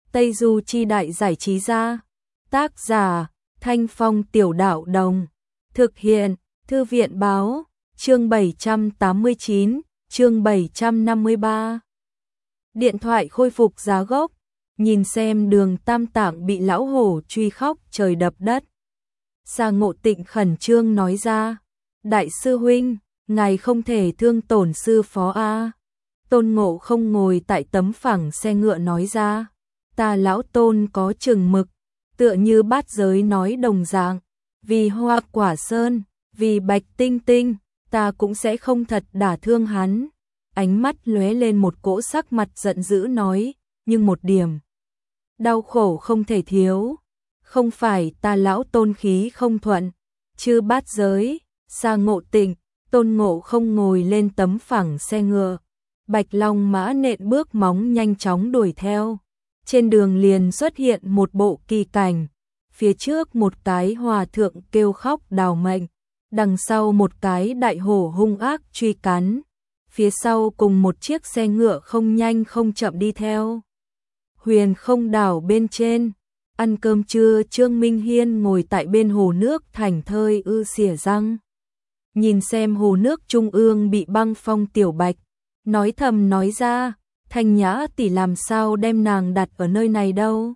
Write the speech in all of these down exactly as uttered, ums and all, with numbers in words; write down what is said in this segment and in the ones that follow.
Tây Du Chi Đại Giải Trí Gia. Tác giả Thanh Phong Tiểu Đạo Đồng. Thực hiện Thư viện Báo. Chương bảy trăm tám mươi chín, chương bảy trăm năm mươi ba. Điện thoại khôi phục giá gốc. Nhìn xem Đường Tam Tạng bị lão hổ truy khóc trời đập đất. Sa Ngộ Tịnh khẩn trương nói ra. Đại sư huynh, ngài không thể thương tổn sư phó a. Tôn Ngộ Không ngồi tại tấm phẳng xe ngựa nói ra. Ta lão Tôn có chừng mực, tựa như bát giới nói đồng dạng. Vì Hoa Quả Sơn, vì Bạch Tinh Tinh, ta cũng sẽ không thật đả thương hắn. Ánh mắt lóe lên một cỗ sắc mặt giận dữ nói, nhưng một điểm đau khổ không thể thiếu. Không phải ta lão Tôn khí không thuận, chứ bát giới. Sa Ngộ Tịnh, Tôn Ngộ Không ngồi lên tấm phẳng xe ngựa. Bạch Long mã nện bước móng nhanh chóng đuổi theo. Trên đường liền xuất hiện một bộ kỳ cảnh. Phía trước một cái hòa thượng kêu khóc đào mệnh. Đằng sau một cái đại hổ hung ác truy cắn. Phía sau cùng một chiếc xe ngựa không nhanh không chậm đi theo. Huyền Không đảo bên trên. Ăn cơm trưa, Trương Minh Hiên ngồi tại bên hồ nước thảnh thơi ư xỉa răng. Nhìn xem hồ nước trung ương bị băng phong Tiểu Bạch. Nói thầm nói ra, Thanh Nhã tỷ làm sao đem nàng đặt ở nơi này đâu.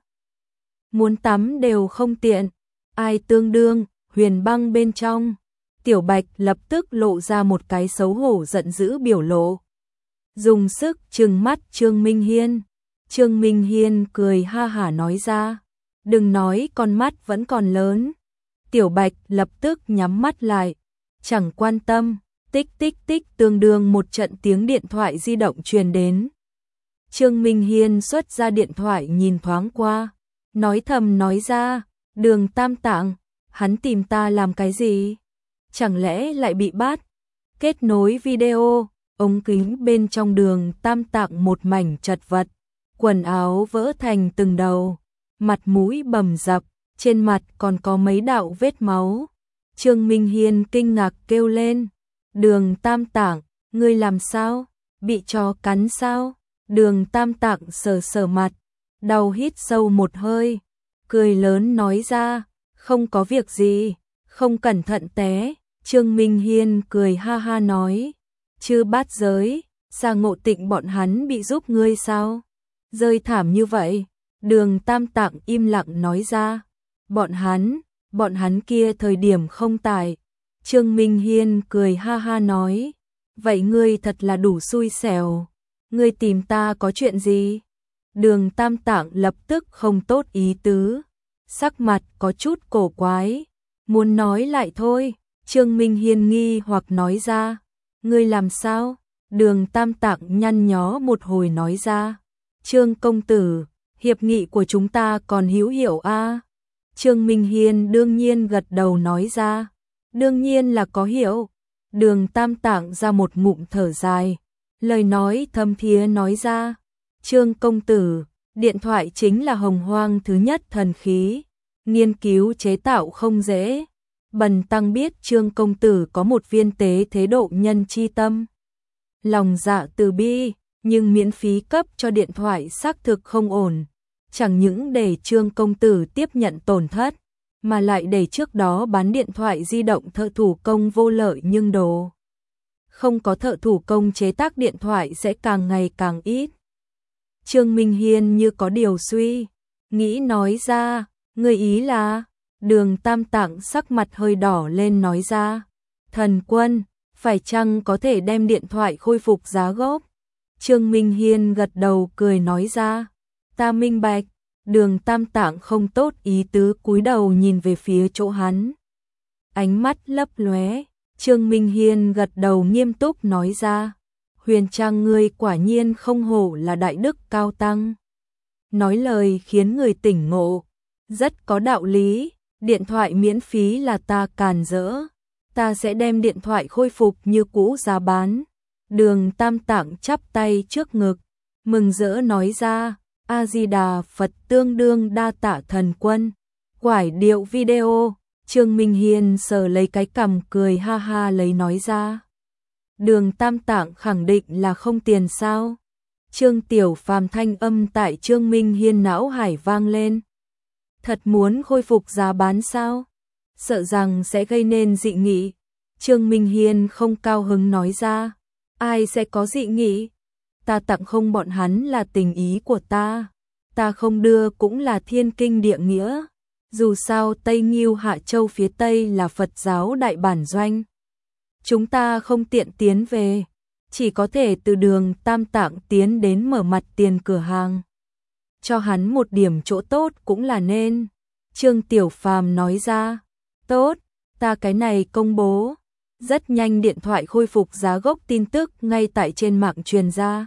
Muốn tắm đều không tiện. Ai tương đương, huyền băng bên trong. Tiểu Bạch lập tức lộ ra một cái xấu hổ giận dữ biểu lộ. Dùng sức trừng mắt Trương Minh Hiên. Trương Minh Hiên cười ha hả nói ra. Đừng nói con mắt vẫn còn lớn. Tiểu Bạch lập tức nhắm mắt lại. Chẳng quan tâm. Tích tích tích tương đương một trận tiếng điện thoại di động truyền đến. Trương Minh Hiên xuất ra điện thoại nhìn thoáng qua. Nói thầm nói ra. Đường Tam Tạng, hắn tìm ta làm cái gì? Chẳng lẽ lại bị bắt? Kết nối video, ống kính bên trong Đường Tam Tạng một mảnh chật vật. Quần áo vỡ thành từng đầu. Mặt mũi bầm dập, trên mặt còn có mấy đạo vết máu. Trương Minh Hiên kinh ngạc kêu lên. Đường Tam Tạng, ngươi làm sao? Bị chó cắn sao? Đường Tam Tạng sờ sờ mặt, đau hít sâu một hơi, cười lớn nói ra, không có việc gì, không cẩn thận té. Trương Minh Hiên cười ha ha nói, chư bát giới, Sa Ngộ Tịnh bọn hắn bị giúp ngươi sao? Rơi thảm như vậy. Đường Tam Tạng im lặng nói ra, bọn hắn, bọn hắn kia thời điểm không tại. Trương Minh Hiên cười ha ha nói, vậy ngươi thật là đủ xui xẻo, ngươi tìm ta có chuyện gì? Đường Tam Tạng lập tức không tốt ý tứ, sắc mặt có chút cổ quái, muốn nói lại thôi. Trương Minh Hiên nghi hoặc nói ra, ngươi làm sao? Đường Tam Tạng nhăn nhó một hồi nói ra, Trương công tử, hiệp nghị của chúng ta còn hữu hiệu a? Trương Minh Hiên đương nhiên gật đầu nói ra, đương nhiên là có hiệu. Đường Tam Tạng ra một ngụm thở dài, lời nói thâm thiế nói ra, Trương công tử, điện thoại chính là hồng hoang thứ nhất thần khí, nghiên cứu chế tạo không dễ. Bần tăng biết Trương công tử có một viên tế thế độ nhân chi tâm, lòng dạ từ bi, nhưng miễn phí cấp cho điện thoại xác thực không ổn, chẳng những để Trương công tử tiếp nhận tổn thất, mà lại để trước đó bán điện thoại di động thợ thủ công vô lợi nhưng đồ. Không có thợ thủ công chế tác điện thoại sẽ càng ngày càng ít. Trương Minh Hiên như có điều suy, nghĩ nói ra, người ý là, Đường Tam Tạng sắc mặt hơi đỏ lên nói ra, thần quân, phải chăng có thể đem điện thoại khôi phục giá gốc? Trương Minh Hiên gật đầu cười nói ra, ta minh bạch. Đường Tam Tạng không tốt ý tứ cúi đầu nhìn về phía chỗ hắn. Ánh mắt lấp lóe, Trương Minh Hiên gật đầu nghiêm túc nói ra, Huyền Trang ngươi quả nhiên không hổ là đại đức cao tăng. Nói lời khiến người tỉnh ngộ, rất có đạo lý, điện thoại miễn phí là ta càn rỡ, ta sẽ đem điện thoại khôi phục như cũ giá bán. Đường Tam Tạng chắp tay trước ngực, mừng rỡ nói ra, A-di-đà Phật tương đương đa tạ thần quân. Quải điệu video, Trương Minh Hiên sờ lấy cái cằm cười ha ha lấy nói ra. Đường Tam Tạng khẳng định là không tiền sao? Trương Tiểu Phàm thanh âm tại Trương Minh Hiên não hải vang lên. Thật muốn khôi phục giá bán sao? Sợ rằng sẽ gây nên dị nghị. Trương Minh Hiên không cao hứng nói ra. Ai sẽ có dị nghị? Ta tặng không bọn hắn là tình ý của ta. Ta không đưa cũng là thiên kinh địa nghĩa. Dù sao Tây Nghiêu Hạ Châu phía Tây là Phật giáo đại bản doanh. Chúng ta không tiện tiến về. Chỉ có thể từ đường Tam Tạng tiến đến mở mặt tiền cửa hàng. Cho hắn một điểm chỗ tốt cũng là nên. Trương Tiểu Phàm nói ra. Tốt, ta cái này công bố. Rất nhanh điện thoại khôi phục giá gốc tin tức ngay tại trên mạng truyền ra.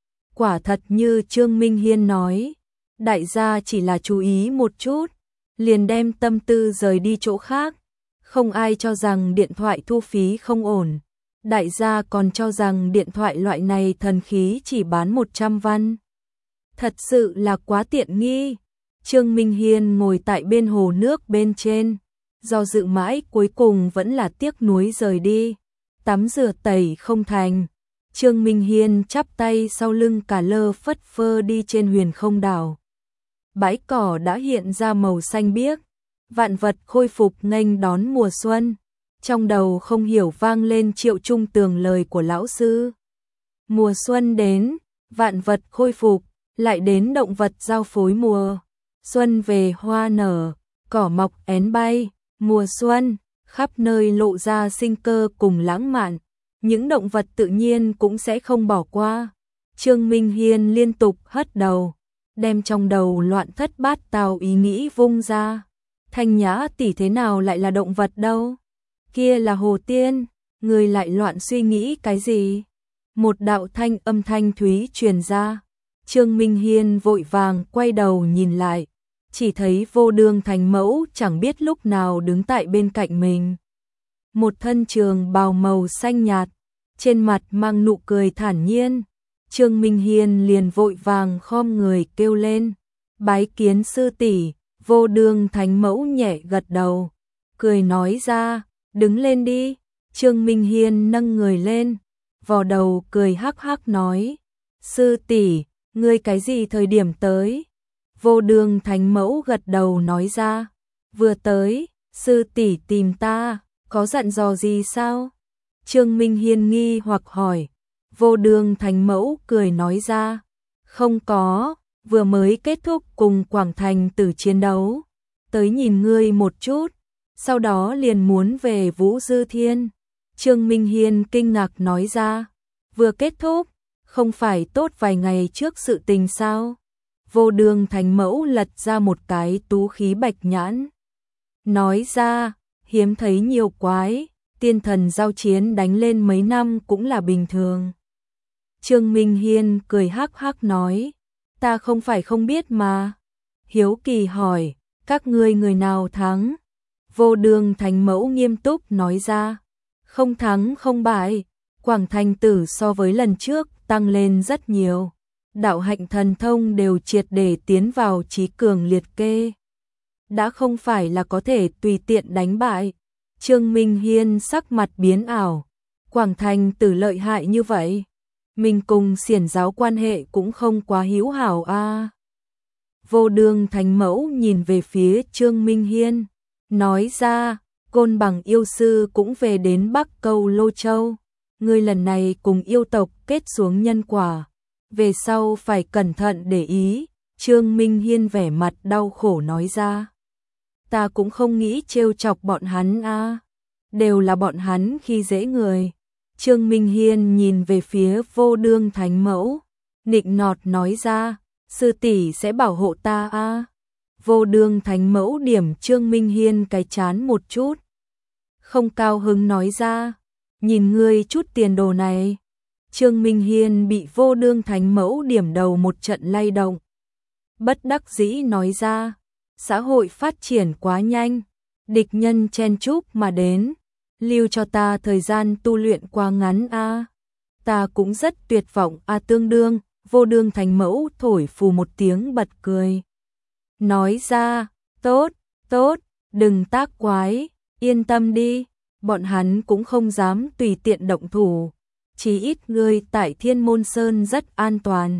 Quả thật như Trương Minh Hiên nói. Đại gia chỉ là chú ý một chút. Liền đem tâm tư rời đi chỗ khác. Không ai cho rằng điện thoại thu phí không ổn. Đại gia còn cho rằng điện thoại loại này thần khí chỉ bán một trăm văn. Thật sự là quá tiện nghi. Trương Minh Hiên ngồi tại bên hồ nước bên trên. Do dự mãi cuối cùng vẫn là tiếc nuối rời đi. Tắm rửa tẩy không thành. Trương Minh Hiên chắp tay sau lưng cả lơ phất phơ đi trên huyền không đảo. Bãi cỏ đã hiện ra màu xanh biếc. Vạn vật khôi phục nghênh đón mùa xuân. Trong đầu không hiểu vang lên Triệu Trung Tường lời của lão sư. Mùa xuân đến, vạn vật khôi phục, lại đến động vật giao phối mùa. Xuân về hoa nở, cỏ mọc én bay, mùa xuân, khắp nơi lộ ra sinh cơ cùng lãng mạn. Những động vật tự nhiên cũng sẽ không bỏ qua. Trương Minh Hiên liên tục hất đầu, đem trong đầu loạn thất bát tao ý nghĩ vung ra. Thanh Nhã tỷ thế nào lại là động vật đâu? Kia là hồ tiên, người lại loạn suy nghĩ cái gì? Một đạo thanh âm thanh thúy truyền ra. Trương Minh Hiên vội vàng quay đầu nhìn lại, chỉ thấy Vô Đường Thánh Mẫu chẳng biết lúc nào đứng tại bên cạnh mình. Một thân trường bào màu xanh nhạt, trên mặt mang nụ cười thản nhiên. Trương Minh Hiên liền vội vàng khom người kêu lên, bái kiến sư tỷ. Vô Đường Thánh Mẫu nhẹ gật đầu, cười nói ra, đứng lên đi. Trương Minh Hiên nâng người lên, vò đầu cười hắc hắc nói, sư tỷ, ngươi cái gì thời điểm tới? Vô Đường Thánh Mẫu gật đầu nói ra, vừa tới, sư tỷ tìm ta, có dặn dò gì sao? Trương Minh Hiên nghi hoặc hỏi. Vô Đường Thánh Mẫu cười nói ra, không có, vừa mới kết thúc cùng Quảng Thành Tử chiến đấu, tới nhìn ngươi một chút, sau đó liền muốn về Vũ Dư Thiên. Trương Minh Hiên kinh ngạc nói ra, vừa kết thúc, không phải tốt vài ngày trước sự tình sao? Vô Đường Thánh Mẫu lật ra một cái tú khí bạch nhãn, nói ra, hiếm thấy nhiều quái, tiên thần giao chiến đánh lên mấy năm cũng là bình thường. Trương Minh Hiên cười hắc hắc nói, ta không phải không biết mà. Hiếu kỳ hỏi, các ngươi người nào thắng? Vô Đường Thánh Mẫu nghiêm túc nói ra, không thắng không bại, Quảng Thành Tử so với lần trước tăng lên rất nhiều. Đạo hạnh thần thông đều triệt để tiến vào trí cường liệt kê. Đã không phải là có thể tùy tiện đánh bại. Trương Minh Hiên sắc mặt biến ảo, Quảng Thành Tử lợi hại như vậy. Mình cùng xiển giáo quan hệ cũng không quá hữu hảo a. À. Vô Đường Thánh Mẫu nhìn về phía Trương Minh Hiên, nói ra, Côn Bằng yêu sư cũng về đến Bắc Câu Lô Châu. Ngươi lần này cùng yêu tộc kết xuống nhân quả, về sau phải cẩn thận để ý. Trương Minh Hiên vẻ mặt đau khổ nói ra, ta cũng không nghĩ trêu chọc bọn hắn a, à. Đều là bọn hắn khi dễ người. Trương Minh Hiên nhìn về phía Vô Đường Thánh Mẫu, nịnh nọt nói ra, sư tỷ sẽ bảo hộ ta a. À. Vô Đường Thánh Mẫu điểm Trương Minh Hiên cái chán một chút, không cao hứng nói ra, nhìn ngươi chút tiền đồ này. Trương Minh Hiên bị Vô Đường Thánh Mẫu điểm đầu một trận lay động, bất đắc dĩ nói ra, xã hội phát triển quá nhanh, địch nhân chen chúc mà đến, lưu cho ta thời gian tu luyện quá ngắn a. À. Ta cũng rất tuyệt vọng a. À, tương đương. Vô Đường Thánh Mẫu thổi phù một tiếng bật cười, nói ra, tốt, tốt, đừng tác quái, yên tâm đi, bọn hắn cũng không dám tùy tiện động thủ, chí ít ngươi tại Thiên Môn Sơn rất an toàn.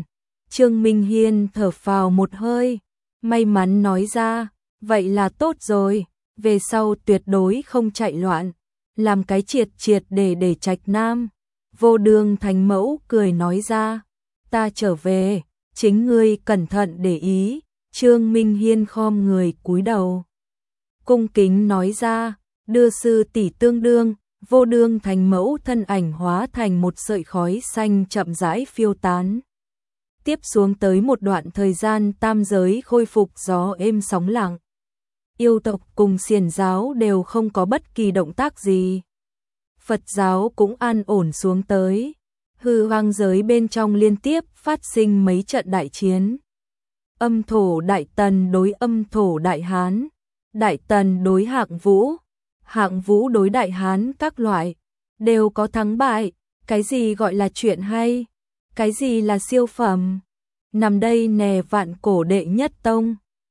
Trương Minh Hiên thở phào một hơi, may mắn nói ra, vậy là tốt rồi, về sau tuyệt đối không chạy loạn, làm cái triệt triệt để để Trạch Nam. Vô Đường Thành Mẫu cười nói ra, ta trở về, chính ngươi cẩn thận để ý. Trương Minh Hiên khom người cúi đầu, cung kính nói ra, đưa sư tỷ tương đương. Vô Đường Thành Mẫu thân ảnh hóa thành một sợi khói xanh chậm rãi phiêu tán. Tiếp xuống tới một đoạn thời gian tam giới khôi phục gió êm sóng lặng. Yêu tộc cùng xiển giáo đều không có bất kỳ động tác gì. Phật giáo cũng an ổn xuống tới. Hư hoang giới bên trong liên tiếp phát sinh mấy trận đại chiến. Âm thổ Đại Tần đối âm thổ Đại Hán, Đại Tần đối Hạng Vũ, Hạng Vũ đối Đại Hán, các loại đều có thắng bại. Cái gì gọi là chuyện hay? Cái gì là siêu phẩm? Nằm đây nè vạn cổ đệ nhất tông.